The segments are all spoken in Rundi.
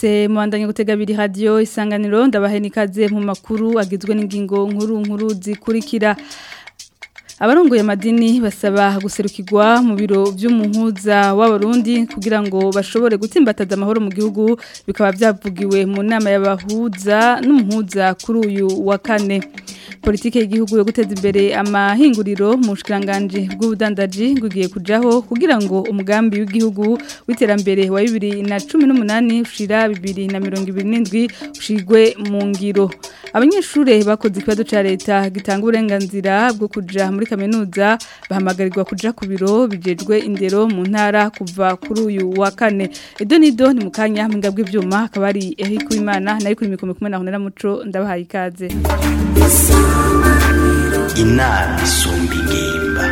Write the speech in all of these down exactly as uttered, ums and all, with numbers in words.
mwese muandanye gutega biri radio Isanganiro ndabahe nikaze mu makuru agizwe n'ingingo nkuru nkuru zikurikira. Abarongoye amadini basaba guserukirwa mu biro by'umuhuza w'abarundi kugira ngo bashobore gutsimbataza amahoro mu gihugu bikaba byavugiwe mu nama y'abahuza n'umuhuza kuri uyu wa kane. Politike y'igihugu yo guteza imbere amahinguriro mu bushikiranganje bw'ubudandaji ngugiye kujaho kugira ngo umugambi w'igihugu w'iterambere wa bibiri na cumi n'umunani ushira bibiri na mirongo ibiri n'indwi ushigwe mu ngiro. Abanyeshure bakoze ikibazo ca leta gitanga uburenganzira bwo kuja muri kaminuza bahamagarirwa kuja ku biro bijejwe indero mu ntara kuva kuri uyu wa kane. Edo nido ni mukanya mpinga bw'ivyuma akaba ari Eric Uwimana nayo kuri mikoro kumwe na Honera Muco ndabahaye ikaze. Inama isumba ingimba.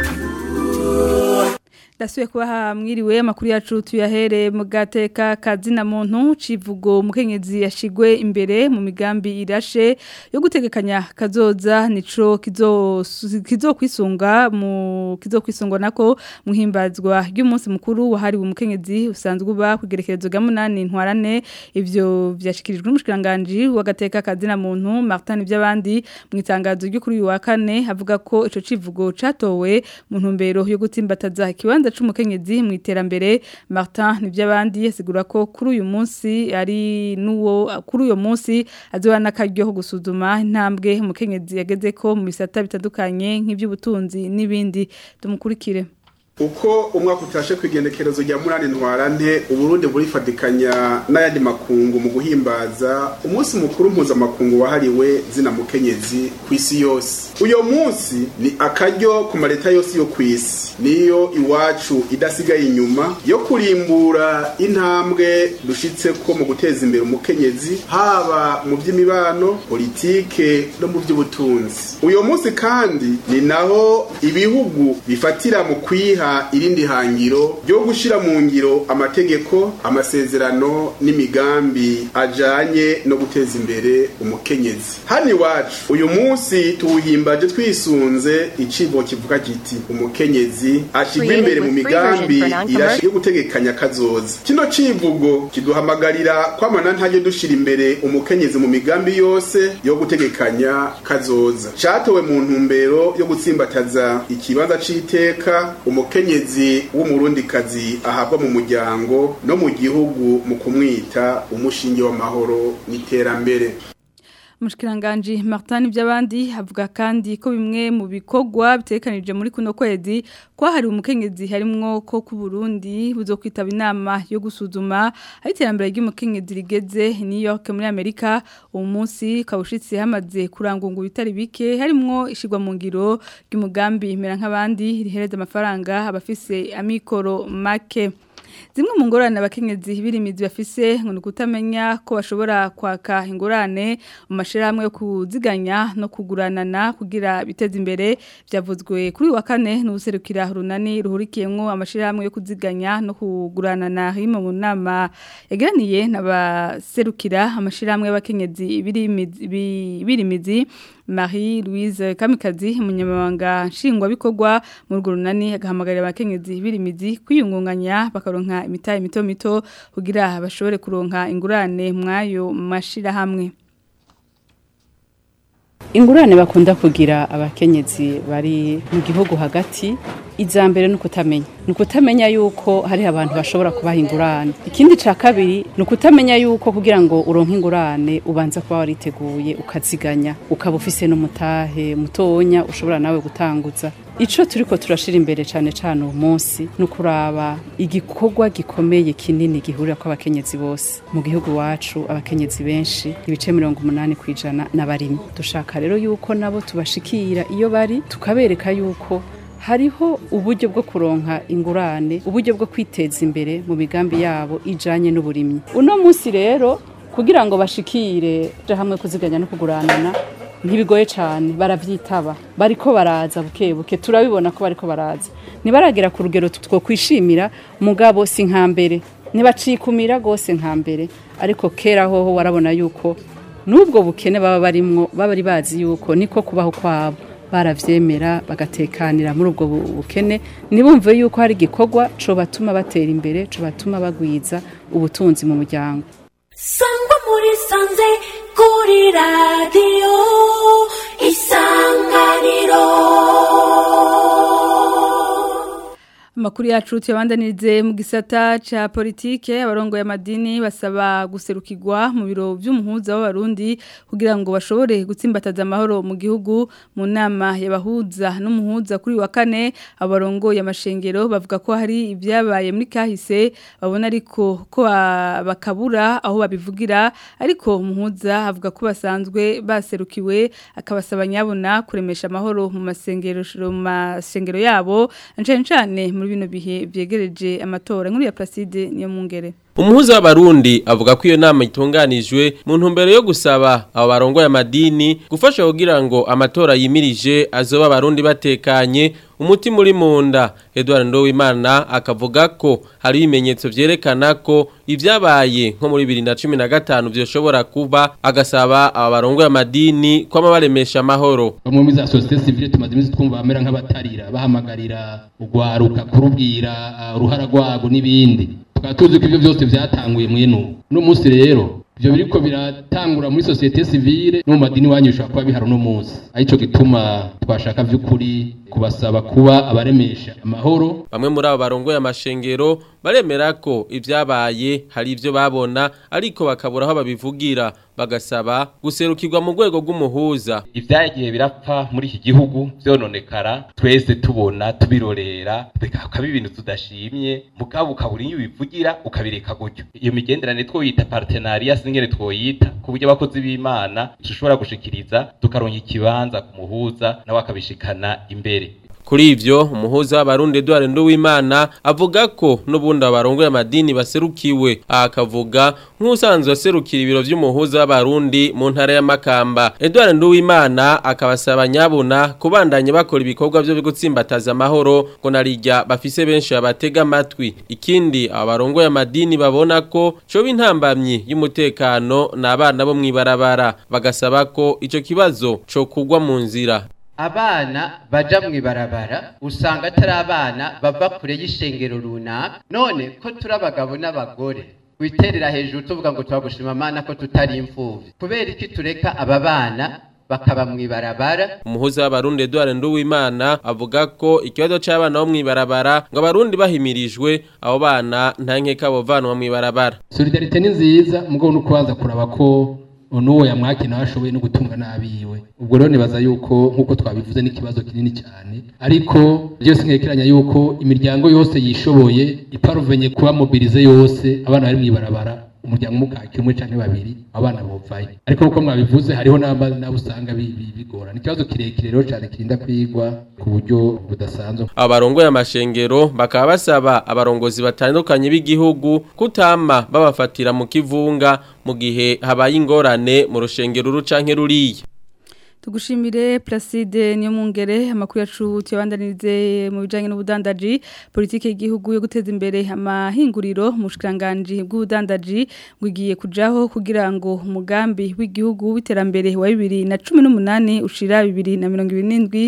Dasuye kubaha mwiriwe amakuru yacu tuyahere mu gateka kazina muntu civugo mukenyezi yashigwe imbere mu migambi irashe yo gutegekanya kazoza nico kizo kizo kwisunga mu kizo kwisungwa nako muhimbazwa ry'umunsi mukuru wahariwe umukenyezi usanzwe uba kugerekerezo ga munani ntwarane ivyo vyashikirijwe n'umushikiranganje w'agateka kazina muntu Martin by'abandi mu itangazo ryo kuri uyu wa kane avuga ko ico civugo catowe mu ntumbero yo gutsimbataza ikibanza c'umukenyezi mu iterambere. Martin nivyabandi yasigura ko kuri uyu munsi ari nuwo kuri uyu munsi azobana akaryo ko gusuzuma intambwe umukenyezi yageze ko mu bisata bitandukanye nk'ivy'ubutunzi n'ibindi. Tumukurikire. Uko umwaka utashe kwigendekerezo rya munani ntwarante Uburundi burifadikanya n'ayandi makungu mu guhimbaza umunsi mukuru mpuzamakungu wahariwe zina mukenyezi kw'isi yose. Uyo munsi ni akaryo ku maleta yose yo kw'isi niyo iwacu idasigaye inyuma yo kurimbura intambwe dushitse ko mu guteza imbere umukenyezi haba mu by'imibano politike no mu by'ubutunzi. Uyo munsi kandi ni naho ibihugu bifatira mu kwiha irindi hangiro ryo gushira mu ngiro amategeko amasezerano n'imigambi ajanye no guteza imbere umukenyezi. Hani iwacu uyu munsi tuwuhimbaje twisunze icivo kivuga kiti umukenyezi ashigwe imbere mu migambi irashe yo gutegekanya kazoza. Kino civugo kiduhamagarira kwamana ntaje dushira imbere umukenyezi mu migambi yose yo gutegekanya kazoza. Catowe mu ntumbero yo gutsimbataza ikibanza c'iteka umukenyezi w'umurundikazi ahabwa mu muryango no mu gihugu mu kumwita umushinge w'amahoro n'iterambere. Mushikiranganje Martin by'abandi avuga kandi ko bimwe mu bikogwa bitekanije muri kuno kwezi kwa hari umukenyezi harimwo ko ku Burundi buzokwitaba inama yo gusuzuma ayiterambere ry'umukenyezi rigeze New York muri Amerika. Uwo munsi kawushitse hamaze kurangungu bitari bike harimwo ishigwa mu ngiro ry'umugambi mera nk'abandi rihereza amafaranga abafise amikoro make. Zimwe mu ngorane abakenyezi birimizi bafise ngo nukutamenya ko bashobora kwaka ingorane mu mashirahamwe yo kuziganya no kuguranana kugira biteze imbere byavuzwe kuri wa kane n'userukira runani ruhurikiyemwo amashirahamwe yo kuziganya no kuguranana himo mu nama yageraniye n'abaserukira amashirahamwe y'abakenyezi birimizi birimizi Marie Louise Kamikazi umunyamabanga nshingwa bikorwa mu rugo runani agahamagarira abakenyezi birimizi kwiyungunganya bakaronka imitaye mito mito kugira bashobore kuronka ingurane mwayo mashira hamwe. Ingurane bakunda kugira abakenyezi bari mu gihugu hagati izambere nukutamenya nukutamenya yuko hari abantu bashobora kubaha ingurane. Ikindi ca kabiri nukutamenya yuko kugira ngo uronke ingurane ubanza kuba wariteguye ukaziganya ukaba ufise n'umutahe mutonya ushobora nawe gutanguza. Ico turiko turashira imbere cane cane uwo munsi nukuraba igikorwa gikomeye kinini gihurira ko abakenyezi bose mu gihugu wacu. Abakenyezi benshi ibice mirongo umunani kwijana n'abarimi. Dushaka rero yuko nabo tubashikira iyo bari tukabereka yuko hariho uburyo bwo kuronka ingurane, uburyo bwo kwiteza imbere mu migambi yabo ijanye n'uburimyi. Uno munsi rero kugira ngo bashikire hamwe kuziganya no kuguranana ntibigoye cyane, baravyitaba bariko baraza buke buke turabibona ko bariko baraza. Nibaragera ku rugero two kwishimira mugabo si nkambere, nibacikumira gose nkambere, ariko kera hoho warabona yuko nubwo bukene baba barimwo baba bazi yuko niko kubaho kwabo baravyemera bagatekanira muri ubwo bukene. Nibumve yuko hari gikorwa co batuma batera imbere, co batuma bagwiza ubutunzi mu muryango. Sangwa muri sanze kuri radio Isanganiro. Makuru yacu tuyabandanirize mu gisata ca politike abarongo ya madini basaba guserukirwa mu biro vy'umuhuza w'abarundi kugira ngo bashobore gutsimbataza amahoro mu gihugu mu nama yabahuza n'umuhuza kuri wa kane abarongo ya mashengero bavuga ko hari ibyabaye muri kahise babona ariko ko bakabura aho babivugira ariko umuhuza avuga ko basanzwe baserukiwe akabasaba nyabona kuremesha amahoro mu masengero mu masengero yabo ncane cane muri bino bihe byegereje amatora nkuru ya Placide niyo mungere. Umuhuza w'abarundi avuga ko iyo nama itunganijwe mu ntumbero yo gusaba abo barongoye amadini gufasha kugira ngo amatora yimirije azoba abarundi batekanye umuti muri munda. Edouard Ndowimana akavuga ko hari ibimenyetso vyerekana ko ivyabaye nko muri bibiri na cumi na gatanu vyoshobora kuba agasaba abo barongoye amadini ko amabaremesha amahoro. Bamwe muri za société civile tumaze imisi twumva bamera nk'abatarira bahamagarira ugwaruka kurubwira uruhara rwago n'ibindi. Tukatuzi ko ivyo byose byatanguye mwenu no munsi rero ivyo biriko biratangura muri société civile no mu madini wanyushaka kuba biharo no munsi arico gituma twashaka vy'ukuri kubasaba kuba abaremesha amahoro. Bamwe muri abo barongoye amashengero baremera ko ivyabaye hari ivyo babona ariko bakabura aho babivugira bagasaba guserukirwa mu rwego rw'umuhuza. Ivyagiye birapfa muri iki gihugu vyononekara twese tubona tubirorera bikaba ibintu tudashimye mugabo ukabura iyo bivugira ukabireka gutyo. Iyo migenderanire twoyita partenariat singene twoyita ku buryo abakozi b'Imana dushobora gushikiriza tukaronka ikibanza ku muhuza nawe akabishikana imbere. Kuri ivyo umuhuza w'abarundi Edouard Nduwimana avuga ko n'ubundi abarongoye amadini baserukiwe akavuga nk'usanzwe aserukira ibiro vy'umuhuza w'abarundi mu ntara ya Makamba. Edouard Nduwimana akabasaba nyabuna kubandanya bakora ibikorwa byo gutsimbataza amahoro ngo narijya bafise benshi abatega amatwi. Ikindi abarongoye amadini babona ko cyo intambamyi y'umutekano n'abana bo mwibarabara bagasaba ko ico kibazo cyo kugwa mu nzira. Abana baja mwibarabara usanga atari abana bava kure y'ishengero runaka none ko turabagabo n'abagore witerera hejuru tuvuga ngo twagushima Mana ko tutari imfuvyi kubera iki tureka aba bana bakaba mwibarabara. Umuhuza w'abarundi Edouard Nduwimana avuga ko ikibazo c'abana bo mwibarabara ngo abarundi bahimirijwe abo bana nta nkeka bovanwa mwibarabara. Solidarité ni nziza mugabo nukubanza kuraba ko nuwo yamwaki nawe ashoboye no gutunga nabiwe. Ubwo rero nibaza yuko nkuko twabivuze n'ikibazo kinini cyane ariko byose nkekeranya yuko imiryango yose yishoboye iparuvenye kuba mobilize yose abana bari mwibarabara umuryango mukaki umwe canke babiri abana bovaye ariko uko mwabivuze hariho nabo usanga bigora n'ikibazo kirekire rero cyane kirinda kwigwa ku buryo budasanzwe. Abarongoye amashengero bakaba basaba abarongozi batandukanye b'igihugu kutama babafatira mu kivunga mu gihe habaye ingorane mu rushengero rucanke ruriye. Tugushimire Placide niyo mungere amakuru yacu tuyabandanirize mu bijanye n'ubudandaji politike y'igihugu yo guteza imbere amahinguriro mu bushikiranganje bw'ubudandaji bwigiye kujaho kugira ngo umugambi w'igihugu w'iterambere wa bibiri na cumi n'umunani ushira bibiri na mirongo ibiri n'indwi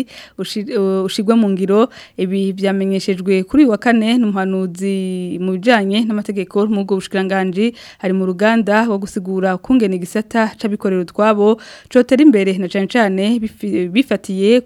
ushigwa mu ngiro. Ibi byamenyeshejwe kuri wa kane n'umuhanuzi mu bijanye n'amategeko mu bwo bushikiranganje hari mu ruganda wo gusigura kungena igisata c'abikorera twabo cotera imbere na cane bifatiye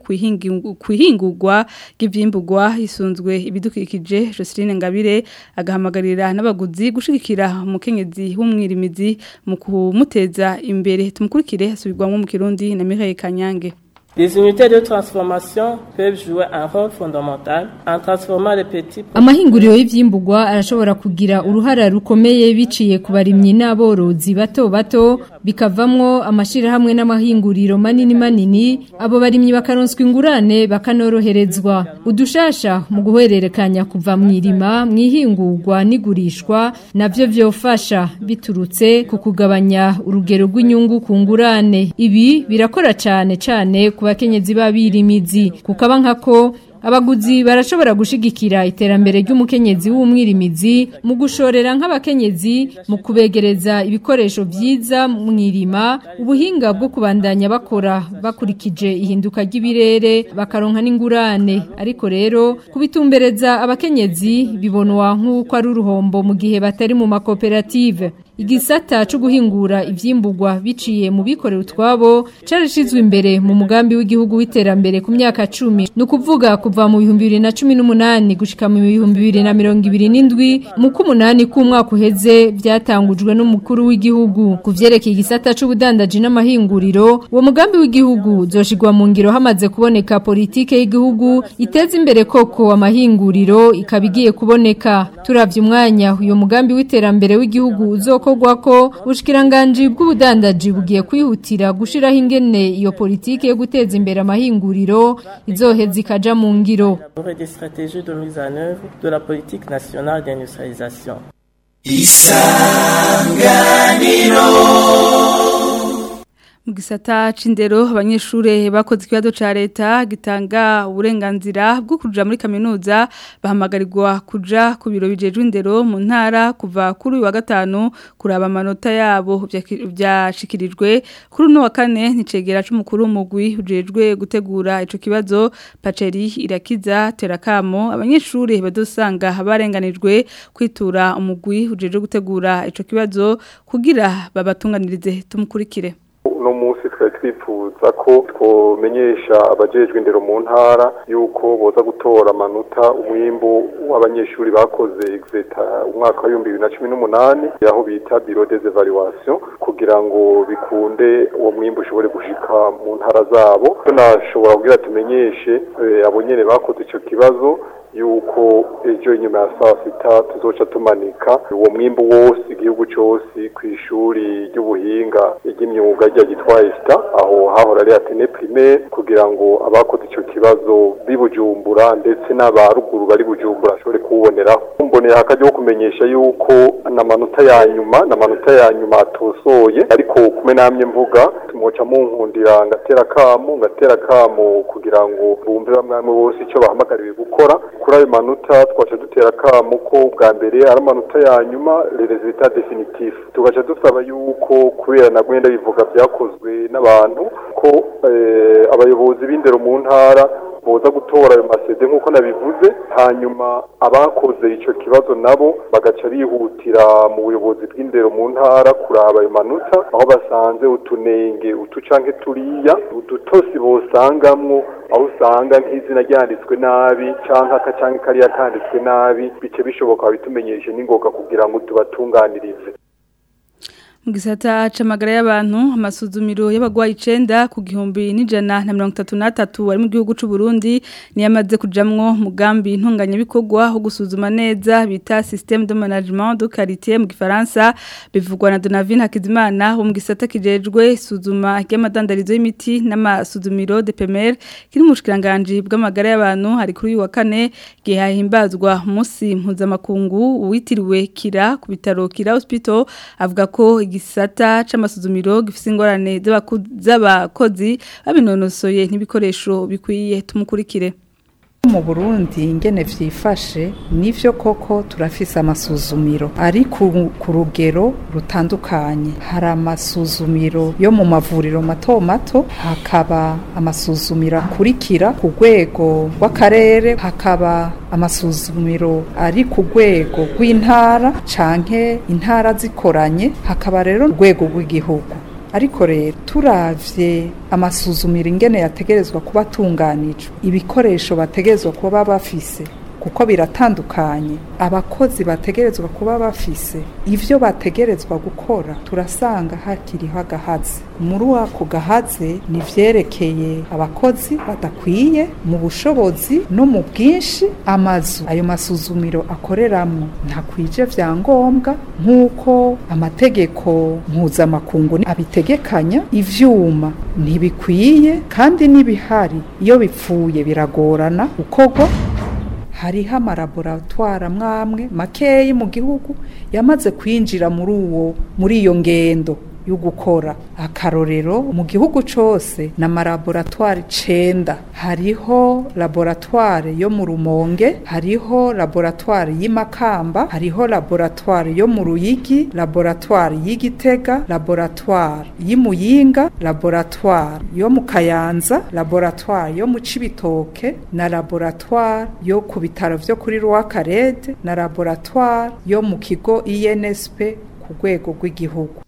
kwihingurwa ry'ivyimbugwa hisunzwe ibidukikije. Joseline Ngabire agahamagarira n'abaguzi gushigikira umukenyezi w'umwirimizi mu kumuteza imbere. Tumukurikire hasubirwamo mu Kirundi na Mireille Kanyange. Les unités de transformation peuvent jouer un rôle fondamental en transformant les petits. Amahinguriro y'ivyimbugwa arashobora kugira uruhara rukomeye biciye ku barimyi n'aborozi bato bato bikavamwo amashira hamwe n'amahinguriro manini manini abo barimyi bakaronswa ingurane bakanoroherezwa udushasha mu guhererekanya kuva mwirima mwihingurwa n'igurishwa navyo vyofasha biturutse ku kugabanya urugero rw'inyungu ku ngurane. Ibi birakora cane cane ku bakenyezi babirimizi kukaba nkako abaguzi barashobora gushigikira iterambere ry'umukenyezi w'umwirimizi mu gushorera nk'abakenyezi mu kubegereza ibikoresho vyiza mwirima ubuhinga bwo kubandanya bakora bakurikije ihinduka ry'ibirere bakaronka n'ingurane. Ariko rero kubitumbereza abakenyezi bibonwa nk'uko ari uruhombo mu gihe batari mu makoperative. igisata cyo guhingura ivyimburwa biciye mu bikorera utwabo carashizwe imbere mu mugambi w'igihugu w'iterambere ku myaka cumi no kuvuga kuva mu bihumbi bibiri na cumi n'umunani gushika mu bihumbi bibiri na mirongo ibiri n'indwi mu kumunani k'umwaka uheze byatangujwe n'umukuru w'igihugu kuvyerekeye igisata c'ubudandaji n'amahinguriro uwo mugambi w'igihugu zoshigwa mu ngiro hamaze kuboneka politike y'igihugu iteza imbere koko amahinguriro ikabigiye kuboneka turavye umwanya uyo mugambi w'iterambere w'igihugu uzokorwako ubushikiranganje bw'ubudandaji bugiye kwihutira gushiraho ingene iyo politike yo guteza imbere amahinguriro izoheza ikaja mu ngiro des stratégies de mise en œuvre de la politique nationale d'industrialisation. Isanganiro mu gisata c'indero abanyeshure bakoze ikibazo ca leta gitanga uburenganzira bwo kuja muri kaminuza bahamagarirwa kuja ku biro bijejwe indero mu ntara kuva kuri uyu wa gatanu kuraba amanota yabo byashikirijwe kuri uno wa kane nicegera c'umukuru w'umugwi ujejwe gutegura ico kibazo Paceri Irakiza Terakamo abanyeshure badosanga barenganijwe kwitura umugwi ujejwe gutegura ico kibazo kugira babatunganirize tumukurikire. No musi twari twifuza ko twomenyesha abajejwe indero mu ntara yuko boza gutora amanota umwimbu w'abanyeshuri bakoze exeta umwaka wa bibiri na cumi n'umunani yaho bita bureau des évaluations kugira ngo bikunde uwo mwimbu ushobore gushika mu ntara zabo tunashobora kugira tumenyeshe e, abo nyene bakoze ico kibazo yuko ejo inyuma ya saa sita tuzoca tumanika uwo mwimbu wose igihugu cyose ku ishuri ry'ubuhinga ry'imyuga rya gitwaye sta aho hahora ari Atene primaire kugira ngo abakoze ico kibazo bibujumbura ndetse n'abaruguru bari bujumbura ashobore kuboneraho mbonera hakaje kumenyesha yuko namanota ya nyuma namanota ya nyuma atosoye ariko kume namye mvuga tumoca mu nkundira ngatera kamo ngatera kamo kugira ngo bumve bamwe bose ico bahamagariwe gukora kuri ayo manota twaca dutera kamo ko bwa mbere ari amanota ya nyuma les résultats définitifs tugaca dusaba yuko kubera na gwenda bivuga byakozwe n'abantu ko eh, abayobozi b'indero mu ntara boza gutora ayo masede nk'uko nabivuze hanyuma abakoze ico kibazo nabo bagaca bihutira mu buyobozi bw'indero mu ntara kuraba ayo manota aho basanze utunenge utucanke turiya udutosi bosangamwo aho usanga nk'izina ryanditswe nabi canke akacanke kariya kanditswe nabi bice bishoboka bitumenyeshe n'ingoga kugira ngo tubatunganirize. Mu gisata c'amagara y'abantu amasuzumiro y'abagwayi icenda ku gihumbi n'ijana na mirongo itatu na tatu bari mu gihugu c'u Burundi ni yamaze kujamwo mugambi intunganya bikorwa ho gusuzuma neza bita système de management de qualité mu gifaransa bivugwa na Donavine Hakizimana wo mu gisata kijejwe isuzuma ry'amadandarizo y'imiti n'amasuzumiro de P M R kiri mu bushikiranganje bw'amagara y'abantu hari kuri uyu wa kane gihahimbazwa umunsi mpuzamakungu witiriwe Kira ku bitaro Kira Hospital avuga ko igisata c'amasuzumiro gifise ingorane z'abakozi babinonosoye n'ibikoresho bikwiye tumukurikire. Mu Burundi ingene vyifashe nivyo koko turafise amasuzumiro ari ku rugero rutandukanye hari amasuzumiro yo mu mavuriro mato mato hakaba amasuzumiro akurikira ku rwego rw'akarere hakaba amasuzumiro ari ku rwego rw'intara canke intara zikoranye hakaba rero urwego rw'igihugu ariko rero turavye amasuzumiro ingene yategerezwa kuba tunganijwe ibikoresho bategerezwa kuba bafise kuko biratandukanye abakozi bategerezwa kuba bafise ivyo bategerezwa gukora turasanga hakiriho agahaze muri ako gahaze ni vyerekeye abakozi badakwiye mu bushobozi no mu bwinshi amazu ayo masuzumiro akoreramwo ntakwije vyangombwa nk'uko amategeko mpuzamakungu abitegekanya ivyuma ntibikwiye kandi n'ibihari iyo bipfuye biragorana ukorwa hariho amalaboratoire amwamwe makeyi mu gihugu yamaze kwinjira muri uwo muri iyo ngendo yo gukora akarorero mu gihugu cose na malaboratoire cenda hariho laboratoire yo mu Rumonge hariho laboratoire y'Imakamba hariho laboratoire yo mu Ruyigi laboratoire y'Igitega laboratoire y'Imuyinga laboratoire yo mu Kayanza laboratoire yo mu Cibitoke na laboratoire yo ku bitaro vyo kuri Rwakarede na laboratoire yo mu kigo I N S P ku rwego rw'igihugu.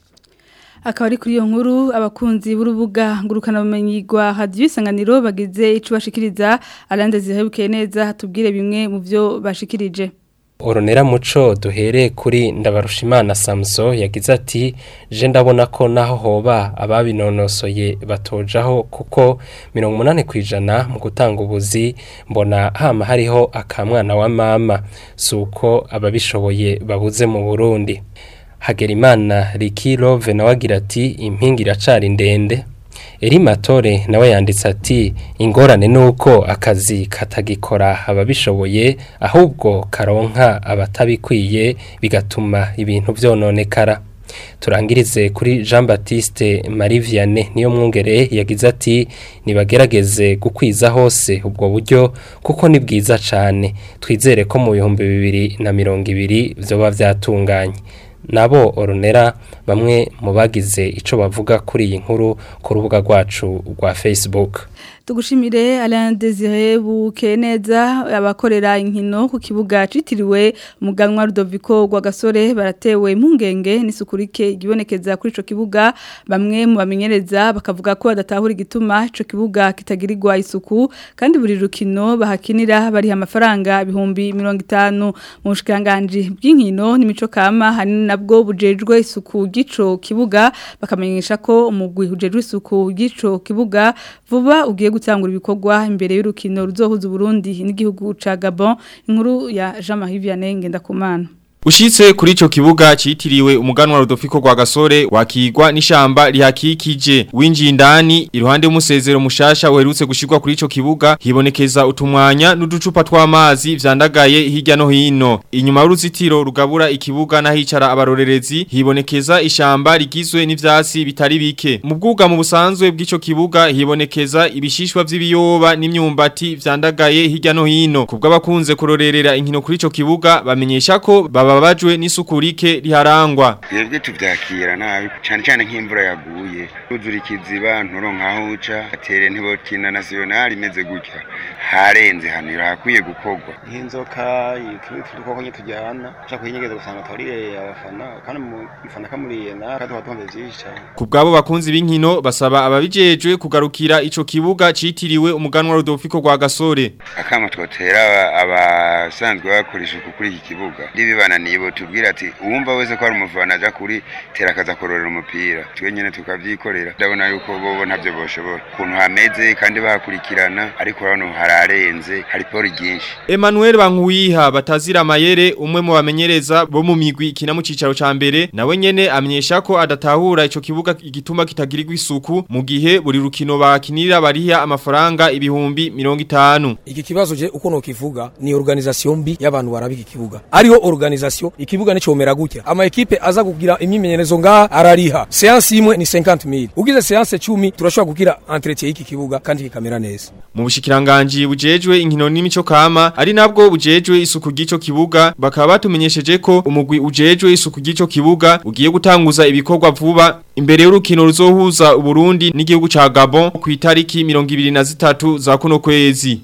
Akaba ari kuri iyo nkuru abakunzi b'urubuga ngurukana bumenyi rwa Radio Isanganiro bagize ico bashikiriza arande zihebuke neza hatubwire bimwe mu byo bashikirije. Oronera muco duhere kuri Ndabarushimana Samso yagize ati je ndabona ko naho hoba ababinonosoye batojaho kuko mirongo umunani kwijana mu gutanga ubuzi mbona hama hariho akamwana wa mama suko ababishoboye babuze mu Burundi. Hagerimana Rikirove nawe agira ati impingi iracari ndende. Erimatore nawe yanditse ati ingorane nuko akazi katagikora ababishoboye ahubwo karonka abatabikwiye bigatuma ibintu vyononekara. Turangirize kuri Jean Baptiste Marie Vianney niyo mwungere yagize ati nibagerageze gukwiza hose ubwo buryo kuko ni bwiza cane twizere ko mu bihumbi bibiri na mirongo ibiri vyoba vyatunganye. Nabo Oronera bamwe mu bagize ico bavuga kuri iyi nkuru ku rubuga rwacu rwa Facebook. Tugushimire Alain Désiré Bukeneza abakorera inkino ku kibuga citiriwe umuganwa Rudoviko rwa Gasore baratewe impungenge n'isukurike igibonekeza kuri ico kibuga bamwe mu bamenyereza bakavuga ko badatahura igituma ico kibuga kitagirirwa isuku kandi buri rukino bahakinira bari amafaranga ibihumbi mirongo itanu mu bushikanganje bw'inkino n'imico kama hani nabwo bujejwe isuku gico kibuga bakamenyesha ko umugwi ujejwe isuku gico kibuga vuba ugiye gutangura ibikorwa imbere y'urukino ruzohuza Burundi n'igihugu ca Gabon inkuru ya Jean-Marie Vianney Ngendakumana. Ushitse kuri ico kibuga citiriwe umuganwa Rudoviko rwa Gasore wakigwa n'ishamba rihakikije winjiye indani iruhande y'umusezero mushasha uherutse gushirwa kuri ico kibuga hibonekeza utumwanya n'uducupa tw'amazi vyandagaye hirya no hino inyuma y'uruzitiro rugabura ikibuga nahicara abarorerezi hibonekeza ishamba rigizwe n'ivyasi bitari bike mu bwuga mu busanzwe bw'ico kibuga hibonekeza ibishishwa vy'ibiyoba n'imyumbati vyandagaye hirya no hino kubwo abakunze kurorerera inkino kuri ico kibuga bamenyesha ko baba babajwe n'isukurike riharangwa. Yebwe tuvyakira nabi cyane cyane nk'imvura yaguye. Uzura ikiziba nturonka aho uca atere ntibokina national imeze gutya. Harenze hano irakwiye gukorwa. Nk'inzoka ikiko konye tujyana cha kuyinyegeza gusanga twarire abafana kandi mufana kamuriye na kaduha tonde zisha. Kubgabo bakunzi b'inkino basaba ababijejwe kugarukira ico kibuga citiriwe umuganwa Rudoviko rwa Gasore. Akama twotera abasanzwe bakoresha kuri iki kibuga. Ndibibana nibo tubwira ati uwumva wese ko ari umuvana aja kuri tera kaza kororera umupira twe nyene tukavyikorera ndabona yuko bobo ntavyo boshobora kuntu hameze kandi bakurikirana ariko hano hararenze hari pori ryinshi. Emmanuel Bankuyiha batazira amayere umwe mu bamenyereza bo mu migwi ikina mu cicaro ca mbere nawe nyene amenyesha ko adatahura ico kibuga igituma kitagirirwa isuku mu gihe buri rukino bakinira bariha amafaranga ibihumbi mirongo itanu. Iki kibazo je uko no kivuga ni organisation mbi y'abantu barabika ikibuga ariho organisation ikibuga nicomera gutya ama equipe aza kugira imyimenyerezo nga arariha séance imwe ni cinquante mille ugize séance cumi turashobora kugira entretien y'iki kibuga kandi kikamera neza. Mu bushikiranganje bujejwe inkino n'imico kama ari nabwo bujejwe isuku gico kibuga bakaba batumenyesheje ko umugwi ujejwe isuku gico kibuga ugiye gutanguza ibikorwa vuba imbere y'urukino ruzohuza Burundi n'igihugu ca Gabon ku itariki mirongo ibiri na zitatu za kuno kwezi.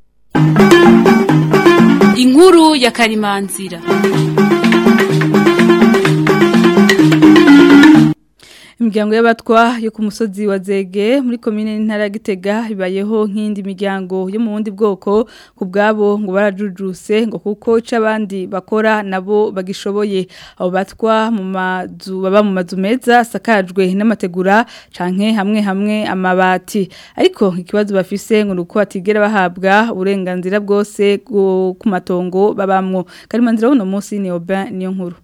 Inkuru ya Karimanzira. Imiryango y'abatwa yo ku musozi wa Zege muri komine n'intara Gitega ibayeho nk'indi miryango yo mu bundi bwoko ku bwabo ngo barajujuse ngo kuko c'abandi bakora nabo bagishoboye abo batwa mu mazu baba mu mazu meza sakajwe n'amategura canke hamwe hamwe amabati ariko ikibazo bafise ngo nuko batigera bahabwa uburenganzira bwose ku matongo babamwo Karimanzira uno munsi ni Oben niyo nkuru.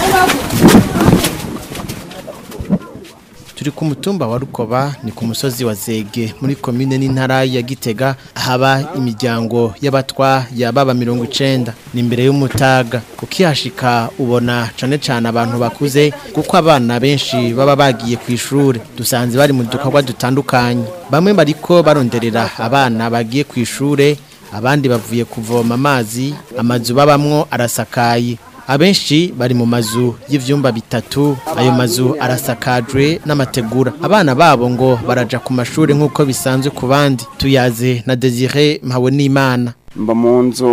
Turi ku mutumba wa Rukoba ni ku musozi wa Zege muri komine n'intara ya Gitega haba imiryango y'abatwa ya baba mirongo icenda ni imbere y'umutaga ukihashika ubona cane cane abantu bakuze kuko abana benshi baba bagiye ku ishure dusanze bari mu dukorwa dutandukanye bamwe bariko baronderera abana bagiye ku ishure abandi bavuye kuvoma amazi amazu babamwo arasakaye abenshi bari mu mazu y'ivyumba bitatu ayo mazu arasakajwe n'amategura abana babo ngo baraja ku mashuri nk'uko bisanzwe ku bandi tuyaze na Desire Mpawe n'Imana mba mu nzu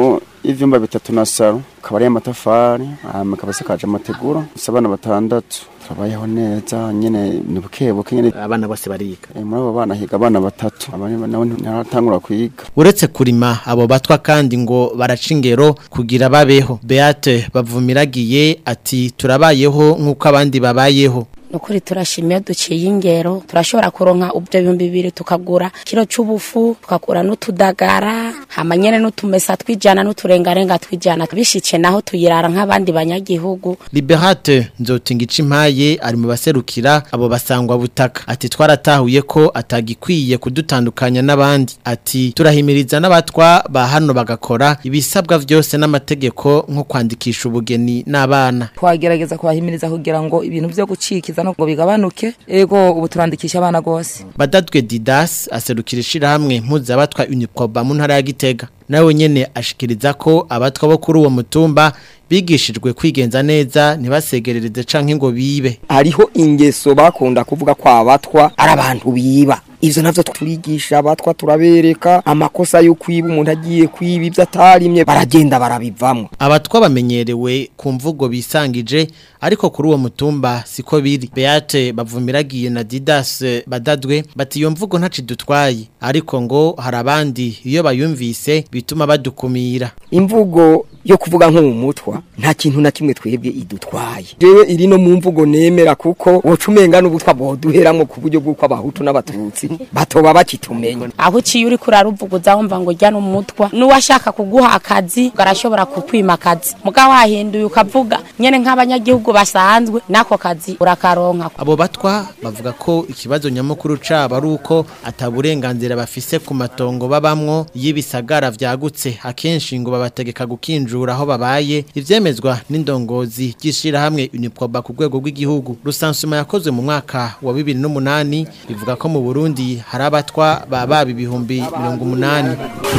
ivyumba bitatu na saro kabari y'amatafari hama kabasakaje amategura abana batandatu turabayeho neza nyene ni bukebuke nyene abana bose bariga e, muri abo bana higa abana batatu abandi nabo ntaratangura kwiga uretse kurima abo batwa kandi ngo baraca ingero kugira babeho Beate bavumiragiye ati turabayeho nk'uko abandi babayeho nukuri turashimiye duciye ingero turashobora kuronka ubyo bihumbi bibiri tukagura kilo c'ubufu tukagura n'utudagara hama nyene n'utumesa twijana n'uturengarenga twijana bishice naho tuyirara nk'abandi banyagihugu. Liberate Nzotingica impaye ari mu baserukira abo basangwa butaka ati twaratahuye ko atagikwiye kudutandukanya n'abandi ati turahimiriza n'abatwa ba hano bagakora ibisabwa vyose n'amategeko nko kwandikisha ubugeni n'abana. Twagerageza kubahimiriza kugira ngo ibintu vyo gucikiza no ngo bigabanuke ego ubu turandikisha abana gose. Badadwe Didas aserukira ishirahamwe mpuza abatwa Uniproba mu ntara ya Gitega nawe nyene ashikiriza ko abatwa bo kuri uwo mutumba bigishijwe kwigenza neza ntibasegerereze canke ngo bibe. Hariho ingeso bakunda kuvuga kwa abatwa ari abantu biba. Ivyo navyo turigisha abatwa turabereka amakosa yo kwiba umuntu agiye kwiba ivyo atarimye baragenda barabivamwe. Abatwa bamenyerewe ku mvugo bisangije ariko kuri uwo mutumba siko biri. Beate bavumiragiye na Didas Badadwe bati iyo mvugo ntaci dutwaye ariko ngo hari abandi iyo bayumvise bituma badukumira. Imvugo yo kuvuga nko mu mutwa nta kintu na kimwe twebwe idutwaye. Jewe iri no mu mvugo nemera kuko wocumenga n'ubutwa boduheramwe ku buryo bw'uko abahutu n'abatutsi batoba bakitumenya. Aho ciye uri kuraruvuguza umva ngo jya no mutwa nuwashaka kuguha akazi garashobora kukwima akazi muga wahinduye ukavuga nyene nk'abanyagihugu basanzwe nako kazi urakaronka. Abo batwa bavuga ko ikibazo nyamukuru caba ari uko ataburenganzira bafise ku matongo babamwo y'ibisagara vyagutse akenshi ngo babategeka gukinjura aho babaye ivyemezwa n'indongozi gishira hamwe Uniproba ku rwego rw'igihugu. Rusansuma yakozwe mu mwaka wa bibiri n'umunani bivuga ko mu Burundi hari abatwa baba ibihumbi mirongo umunani.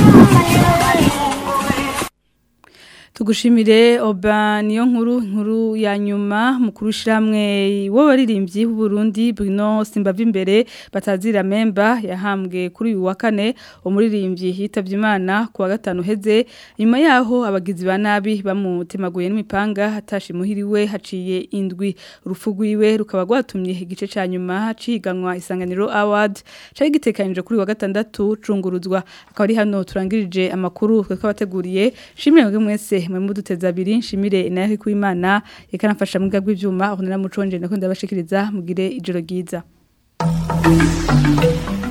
Tugushimire Oba niyo nkuru nkuru ya nyuma mukuru shiramwe wo baririmbyi b'u Burundi Bruno Simbavimbere batazira memba yahambwe kuri uyu wa kane umuririmbyi hitavye Imana ku wa gatanu heze nyuma yaho abagizi ba nabi bamutemaguye n'imipanga hatashi muhiriwe haciye indwi urufu rwiwe rukaba rwatumye igice ca nyuma haciganwa Isanganiro Award cari gitekanije kuri wa gatandatu cunguruzwa akaba ari hano turangirije amakuru twe kabateguriye shimire mwese mwe muduteza abiri nshimire nayo kw'Imana yekanafasha mu gagwe ivyuma aho naramuconje ndako ndabashikiriza mugire ijoro ryiza.